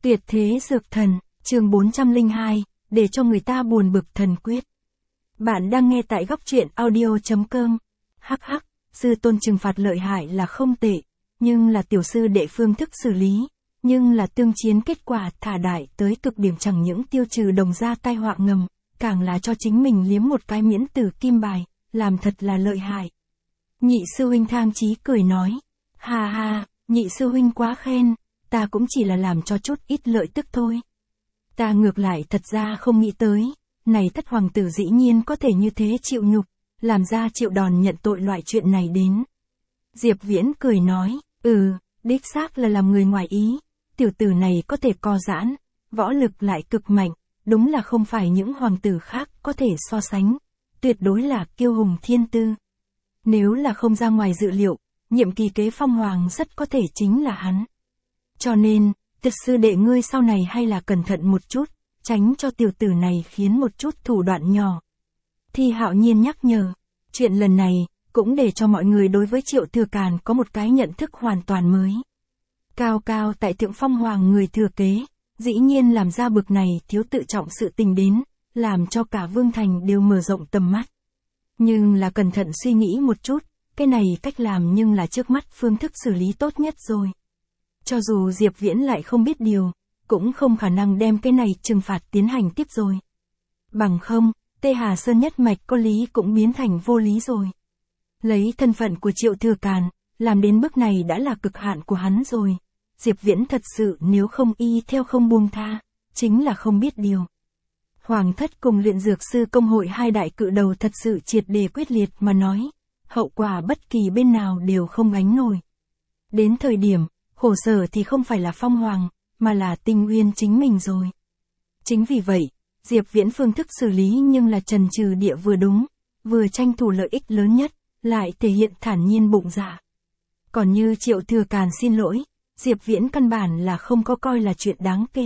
Tuyệt thế dược thần, chương 402, để cho người ta buồn bực thần quyết. Bạn đang nghe tại góc truyện audio.com. Hắc hắc, sư tôn trừng phạt lợi hại là không tệ, nhưng là tiểu sư đệ phương thức xử lý, nhưng là tương chiến kết quả thả đại tới cực điểm, chẳng những tiêu trừ đồng gia tai họa ngầm, càng là cho chính mình liếm một cái miễn tử kim bài, làm thật là lợi hại. Nhị sư huynh Thang Chí cười nói, ha ha, nhị sư huynh quá khen, ta cũng chỉ là làm cho chút ít lợi tức thôi. Ta ngược lại thật ra không nghĩ tới, này thất hoàng tử dĩ nhiên có thể như thế chịu nhục, làm ra chịu đòn nhận tội loại chuyện này đến. Diệp Viễn cười nói, đích xác là làm người ngoài ý, tiểu tử này có thể co giãn, võ lực lại cực mạnh, đúng là không phải những hoàng tử khác có thể so sánh, tuyệt đối là kiêu hùng thiên tư. Nếu là không ra ngoài dự liệu, nhiệm kỳ kế phong hoàng rất có thể chính là hắn. Cho nên, tiệt sư đệ ngươi sau này hay là cẩn thận một chút, tránh cho tiểu tử này khiến một chút thủ đoạn nhỏ. Thi Hạo Nhiên nhắc nhở, chuyện lần này, cũng để cho mọi người đối với Triệu Thừa Càn có một cái nhận thức hoàn toàn mới. Cao cao tại thượng phong hoàng người thừa kế, dĩ nhiên làm ra bực này thiếu tự trọng sự tình đến, làm cho cả Vương Thành đều mở rộng tầm mắt. Nhưng là cẩn thận suy nghĩ một chút, cái này cách làm nhưng là trước mắt phương thức xử lý tốt nhất rồi. Cho dù Diệp Viễn lại không biết điều, cũng không khả năng đem cái này trừng phạt tiến hành tiếp rồi. Bằng không, Tê Hà Sơn nhất mạch có lý cũng biến thành vô lý rồi. Lấy thân phận của Triệu Thừa Càn, làm đến bước này đã là cực hạn của hắn rồi. Diệp Viễn thật sự nếu không y theo không buông tha, chính là không biết điều. Hoàng thất cùng luyện dược sư công hội hai đại cự đầu thật sự triệt để quyết liệt mà nói, hậu quả bất kỳ bên nào đều không gánh nổi. Đến thời điểm, khổ sở thì không phải là Phong Hoàng, mà là Tinh Uyên chính mình rồi. Chính vì vậy, Diệp Viễn phương thức xử lý nhưng là trần trừ địa vừa đúng, vừa tranh thủ lợi ích lớn nhất, lại thể hiện thản nhiên bụng dạ. Còn như Triệu Thừa Càn xin lỗi, Diệp Viễn căn bản là không có coi là chuyện đáng kể.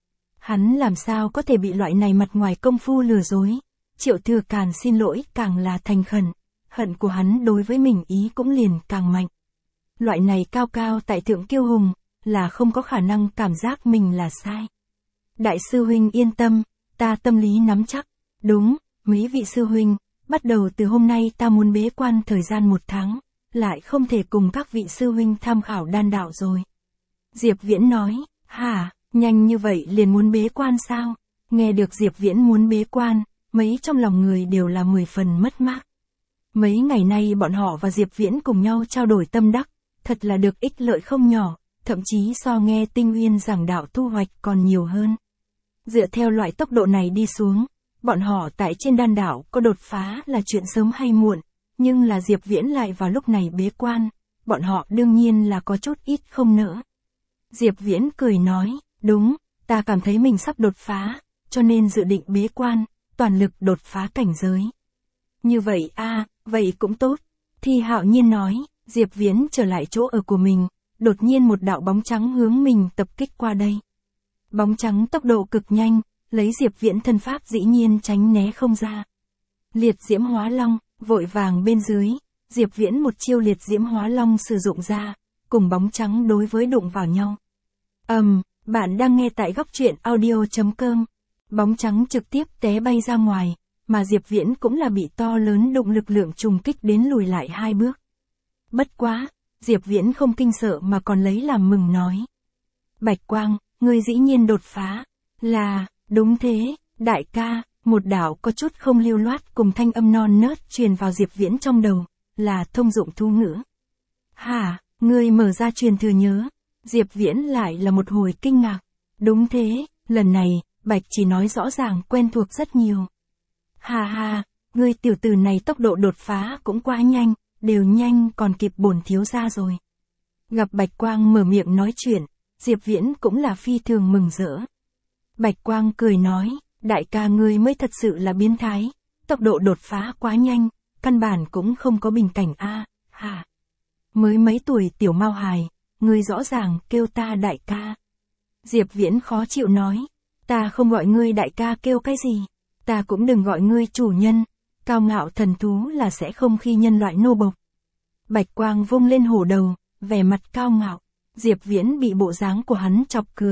Hắn làm sao có thể bị loại này mặt ngoài công phu lừa dối, Triệu Thừa Càn xin lỗi càng là thành khẩn, hận của hắn đối với mình ý cũng liền càng mạnh. Loại này cao cao tại thượng kiêu hùng, là không có khả năng cảm giác mình là sai. Đại sư huynh yên tâm, ta tâm lý nắm chắc, đúng, mấy vị sư huynh, bắt đầu từ hôm nay ta muốn bế quan thời gian 1 tháng, lại không thể cùng các vị sư huynh tham khảo đan đạo rồi. Diệp Viễn nói, hả, nhanh như vậy liền muốn bế quan sao? Nghe được Diệp Viễn muốn bế quan, mấy trong lòng người đều là 10 phần mất mát. Mấy ngày nay bọn họ và Diệp Viễn cùng nhau trao đổi tâm đắc, thật là được ích lợi không nhỏ, thậm chí so nghe Tinh Uyên giảng đạo thu hoạch còn nhiều hơn. Dựa theo loại tốc độ này đi xuống, bọn họ tại trên đan đạo có đột phá là chuyện sớm hay muộn, nhưng là Diệp Viễn lại vào lúc này bế quan, bọn họ đương nhiên là có chút ít không nỡ. Diệp Viễn cười nói, đúng, ta cảm thấy mình sắp đột phá, cho nên dự định bế quan, toàn lực đột phá cảnh giới. Như vậy vậy cũng tốt. Thi Hạo Nhiên nói, Diệp Viễn trở lại chỗ ở của mình, đột nhiên một đạo bóng trắng hướng mình tập kích qua đây. Bóng trắng tốc độ cực nhanh, lấy Diệp Viễn thân pháp dĩ nhiên tránh né không ra. Liệt Diễm Hóa Long, vội vàng bên dưới, Diệp Viễn một chiêu Liệt Diễm Hóa Long sử dụng ra, cùng bóng trắng đối với đụng vào nhau. Bạn đang nghe tại góc truyện audio.com. Bóng trắng trực tiếp té bay ra ngoài, mà Diệp Viễn cũng là bị to lớn đụng lực lượng trùng kích đến lùi lại 2 bước. Bất quá, Diệp Viễn không kinh sợ mà còn lấy làm mừng nói. Bạch Quang, ngươi dĩ nhiên đột phá. Là, đúng thế, đại ca, một đạo có chút không lưu loát cùng thanh âm non nớt truyền vào Diệp Viễn trong đầu, là thông dụng thu ngữ. Hả, ngươi mở ra truyền thừa nhớ. Diệp Viễn lại là một hồi kinh ngạc. Đúng thế, lần này, Bạch chỉ nói rõ ràng quen thuộc rất nhiều. Ha, ngươi tiểu tử này tốc độ đột phá cũng quá nhanh, đều nhanh còn kịp bổn thiếu gia rồi. Gặp Bạch Quang mở miệng nói chuyện, Diệp Viễn cũng là phi thường mừng rỡ. Bạch Quang cười nói, đại ca ngươi mới thật sự là biến thái, tốc độ đột phá quá nhanh, căn bản cũng không có bình cảnh hả. Mới mấy tuổi tiểu mao hài, ngươi rõ ràng kêu ta đại ca. Diệp Viễn khó chịu nói, ta không gọi ngươi đại ca kêu cái gì, ta cũng đừng gọi ngươi chủ nhân, cao ngạo thần thú là sẽ không khi nhân loại nô bộc. Bạch Quang vung lên hổ đầu, vẻ mặt cao ngạo, Diệp Viễn bị bộ dáng của hắn chọc cười,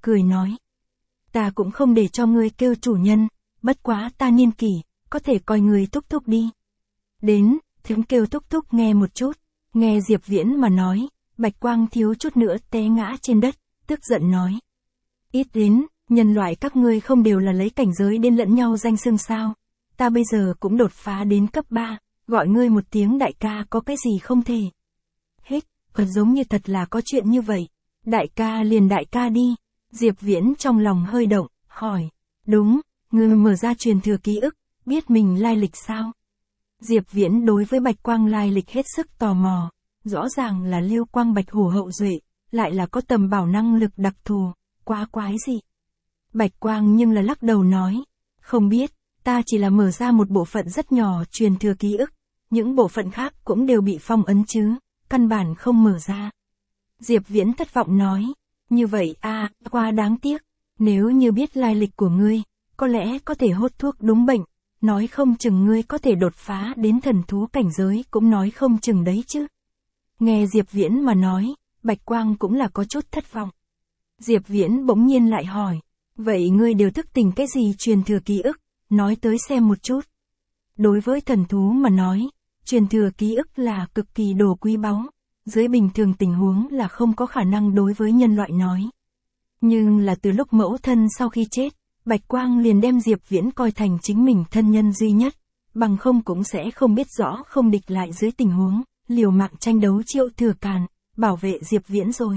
cười nói. Ta cũng không để cho ngươi kêu chủ nhân, bất quá ta niên kỷ, có thể coi ngươi thúc thúc đi. Đến, tiếng kêu thúc thúc nghe một chút, nghe Diệp Viễn mà nói, Bạch Quang thiếu chút nữa té ngã trên đất, tức giận nói. Ít đến, nhân loại các ngươi không đều là lấy cảnh giới đến lẫn nhau danh xưng sao, ta bây giờ cũng đột phá đến cấp 3, gọi ngươi một tiếng đại ca có cái gì không thể. Hích, còn giống như thật là có chuyện như vậy, đại ca liền đại ca đi, Diệp Viễn trong lòng hơi động, hỏi, đúng, ngươi mở ra truyền thừa ký ức, biết mình lai lịch sao? Diệp Viễn đối với Bạch Quang lai lịch hết sức tò mò, rõ ràng là Lưu Quang Bạch Hổ hậu duệ, lại là có tầm bảo năng lực đặc thù, quá quái dị. Bạch Quang nhưng là lắc đầu nói, không biết, ta chỉ là mở ra một bộ phận rất nhỏ truyền thừa ký ức, những bộ phận khác cũng đều bị phong ấn chứ, căn bản không mở ra. Diệp Viễn thất vọng nói, như vậy quá đáng tiếc, nếu như biết lai lịch của ngươi, có lẽ có thể hốt thuốc đúng bệnh, nói không chừng ngươi có thể đột phá đến thần thú cảnh giới cũng nói không chừng đấy chứ. Nghe Diệp Viễn mà nói, Bạch Quang cũng là có chút thất vọng. Diệp Viễn bỗng nhiên lại hỏi, vậy ngươi đều thức tỉnh cái gì truyền thừa ký ức, nói tới xem một chút. Đối với thần thú mà nói, truyền thừa ký ức là cực kỳ đồ quý báu, dưới bình thường tình huống là không có khả năng đối với nhân loại nói. Nhưng là từ lúc mẫu thân sau khi chết, Bạch Quang liền đem Diệp Viễn coi thành chính mình thân nhân duy nhất, bằng không cũng sẽ không biết rõ không địch lại dưới tình huống, liều mạng tranh đấu Triệu Thừa Càn, bảo vệ Diệp Viễn rồi.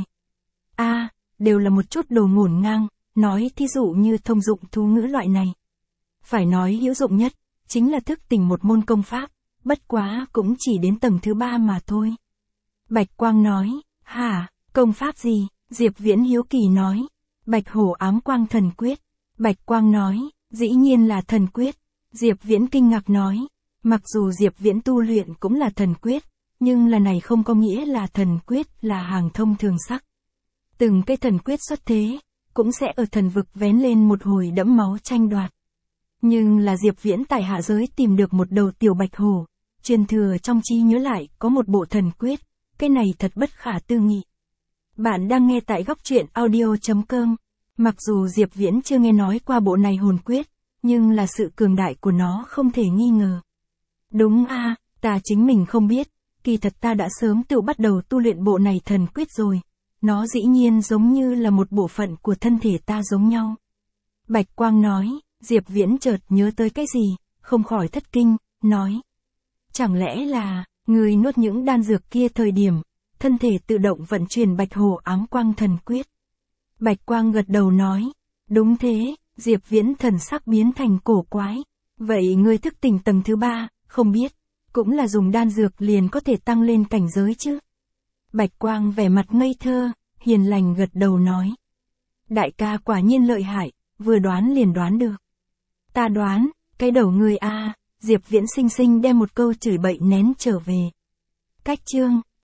Đều là một chút đồ ngổn ngang, nói thí dụ như thông dụng thú ngữ loại này. Phải nói hữu dụng nhất, chính là thức tỉnh một môn công pháp, bất quá cũng chỉ đến tầng thứ 3 mà thôi. Bạch Quang nói, hả, công pháp gì? Diệp Viễn hiếu kỳ nói, Bạch Hổ ám quang thần quyết. Bạch Quang nói, dĩ nhiên là thần quyết. Diệp Viễn kinh ngạc nói, mặc dù Diệp Viễn tu luyện cũng là thần quyết, nhưng là này không có nghĩa là thần quyết là hàng thông thường sắc. Từng cái thần quyết xuất thế, cũng sẽ ở thần vực vén lên một hồi đẫm máu tranh đoạt. Nhưng là Diệp Viễn tại hạ giới tìm được một đầu tiểu bạch hổ, truyền thừa trong trí nhớ lại có một bộ thần quyết, cái này thật bất khả tư nghị. Bạn đang nghe tại góc truyện audio.com. Mặc dù Diệp Viễn chưa nghe nói qua bộ này hồn quyết, nhưng là sự cường đại của nó không thể nghi ngờ. Đúng ta chính mình không biết, kỳ thật ta đã sớm tự bắt đầu tu luyện bộ này thần quyết rồi. Nó dĩ nhiên giống như là một bộ phận của thân thể ta giống nhau. Bạch Quang nói, Diệp Viễn chợt nhớ tới cái gì, không khỏi thất kinh, nói. Chẳng lẽ là, người nuốt những đan dược kia thời điểm, thân thể tự động vận chuyển Bạch Hổ ám quang thần quyết. Bạch Quang gật đầu nói, đúng thế, Diệp Viễn thần sắc biến thành cổ quái. Vậy ngươi thức tỉnh tầng thứ 3, không biết, cũng là dùng đan dược liền có thể tăng lên cảnh giới chứ? Bạch Quang vẻ mặt ngây thơ, hiền lành gật đầu nói. Đại ca quả nhiên lợi hại, vừa đoán liền đoán được. Ta đoán, cái đầu ngươi Diệp Viễn xinh xinh đem một câu chửi bậy nén trở về. Cách chương